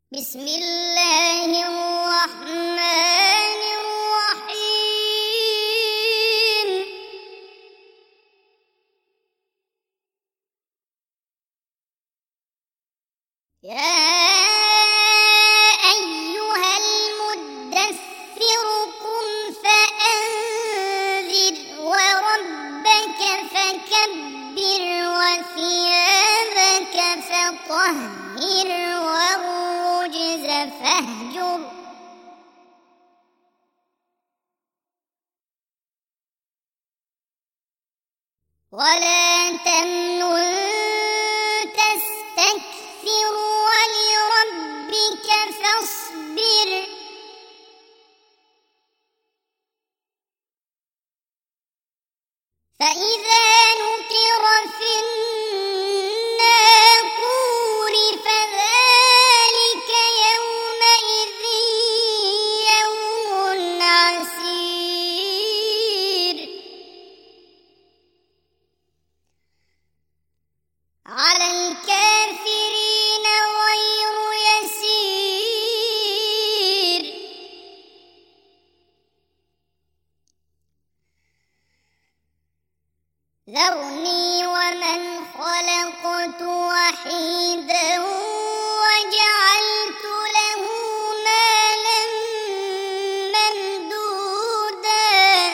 بسم الله الرحمن الرحيم. يا أيها المدثر قم فأنذر وربك فكبر وثيابك فطهر والرجز فاهجر ولا تمنن تستكثر ولربك فاصبر فإذا نقر في الناقور فذلك يومئذ يوم عسير على الكافرين غير يسير. ذرني ومن خلقت وحيدا وجعلت له مالا ممدودا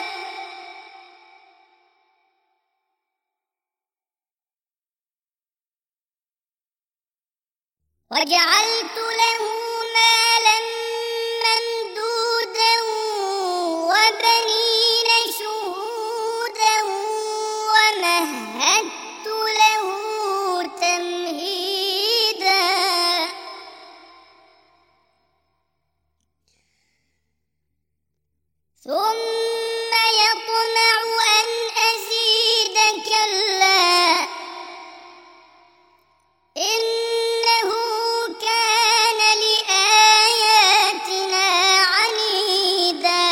وبنين شهودا ومهدت له تمهيدا ثم يطمع أن أزيد كلا إنه كان لآياتنا عنيدا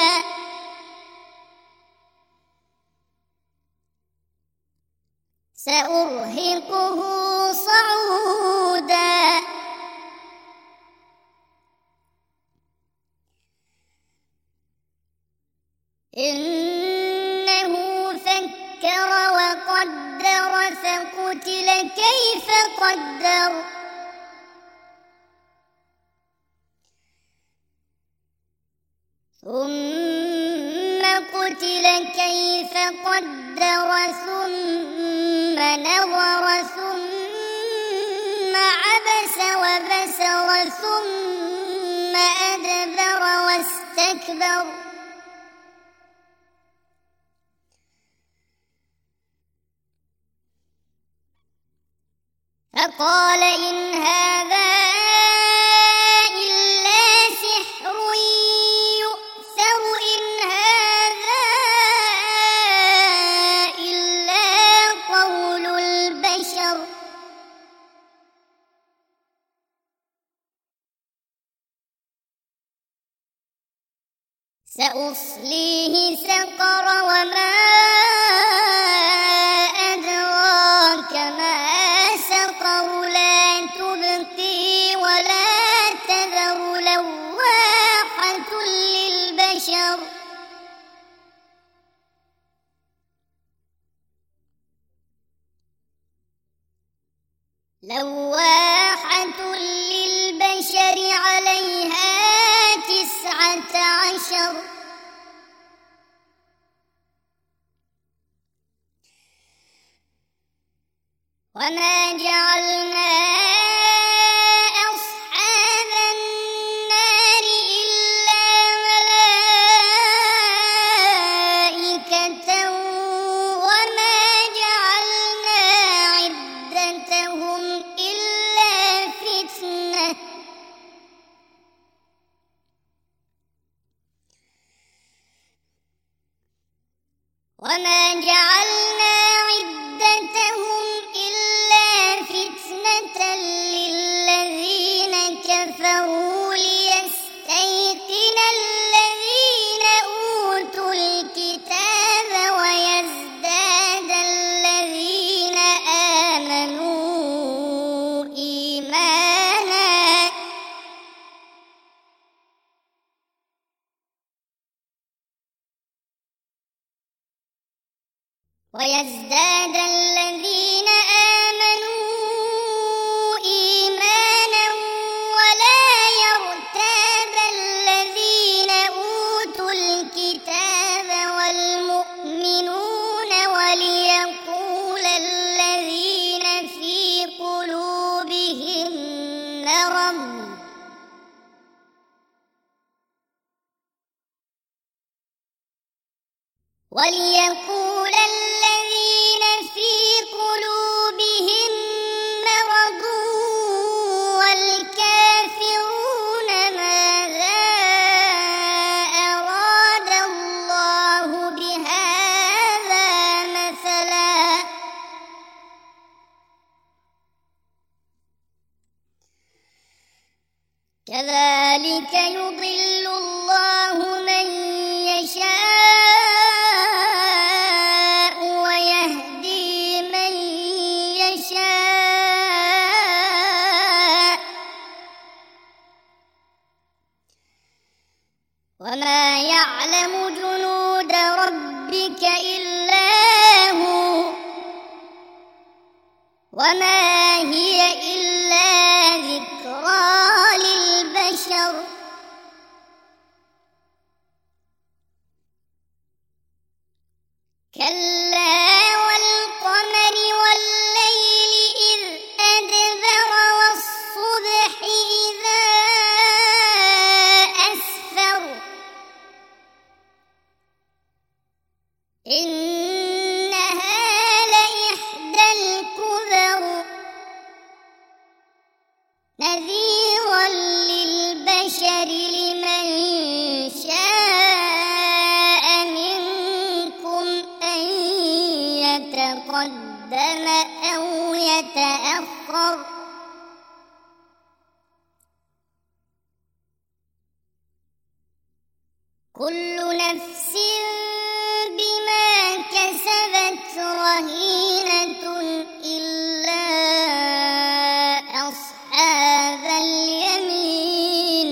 سأرهقه صعودا إنه فكر وقدر فقتل كيف قدر ثم قتل كيف قدر ثم نظر ثم عبس وبسر ثم أدبر واستكبر فقال إن هذا إلا سحر يؤثر إن هذا إلا قول البشر سأصليه سقر وما أدراك ما سقر لا تبقي ولا تذر لواحة للبشر عليها 19 وما جعلنا أصحاب النار إلا ملائكة وما جعلنا عدتهم إلا فتنة ويزداد الذين آمنوا إيمانا ولا يرتاب الذين أوتوا الكتاب والمؤمنون وليقول الذين في قلوبهم مرض والكافرون ماذا أراد الله بهذا مثلا كذلك يضل الله من يشاء ويهدي من يشاء وما يعلم جنود ربك إلا هو وما هي إلا ذكرى للبشر كلا والقمر والليل إذ أدبر والصبح إذا أسفر إنها لإحدى الكبر نذيرا للبشر لمن شاء منكم أن يتقدم أو يتأخر كل نفس بما كسبت رهينة إلا أصحاب اليمين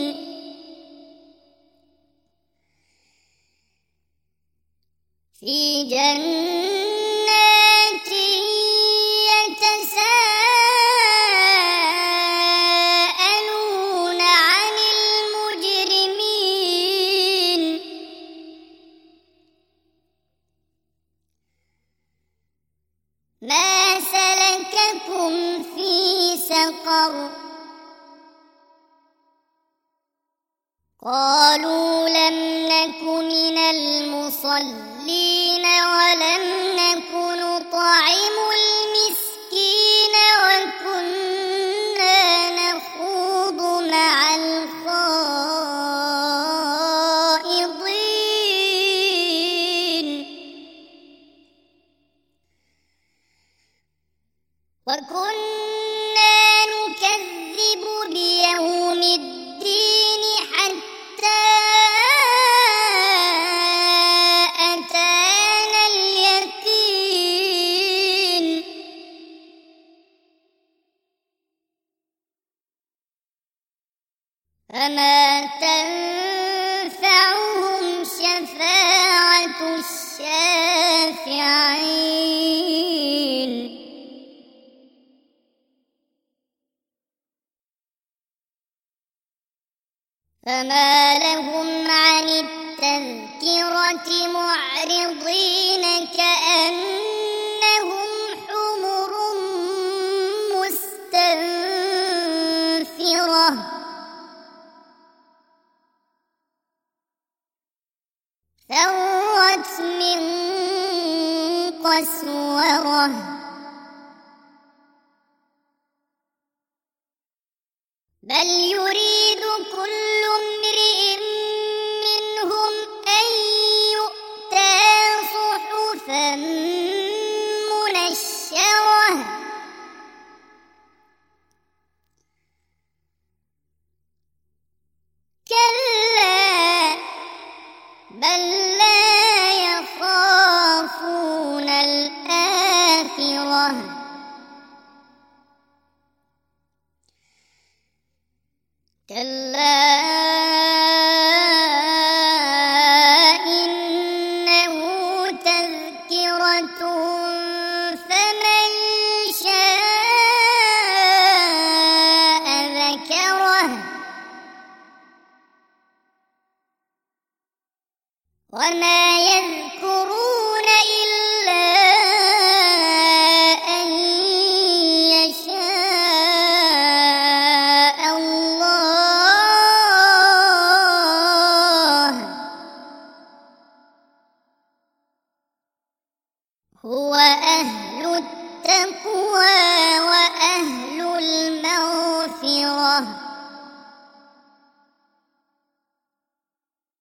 في جنات يتساءلون عن المجرمين ما سلككم في سقر قالوا لم نك من المصلين ولم نك نطعم المسكين وكنا نخوض مع الخائضين وكنا نكذب بيوم الدين حتى أتانا اليقين فما تنفعهم شفاعة الشافعين فما لهم عن التذكرة معرضين كأنهم حمر مستنفرة فرت من قسورة بل يريد كل امرئ منهم أن يؤتى صحفا منشرة كلا بل لا يخافون الآخرة كلا إنه تذكرة هو أهل التقوى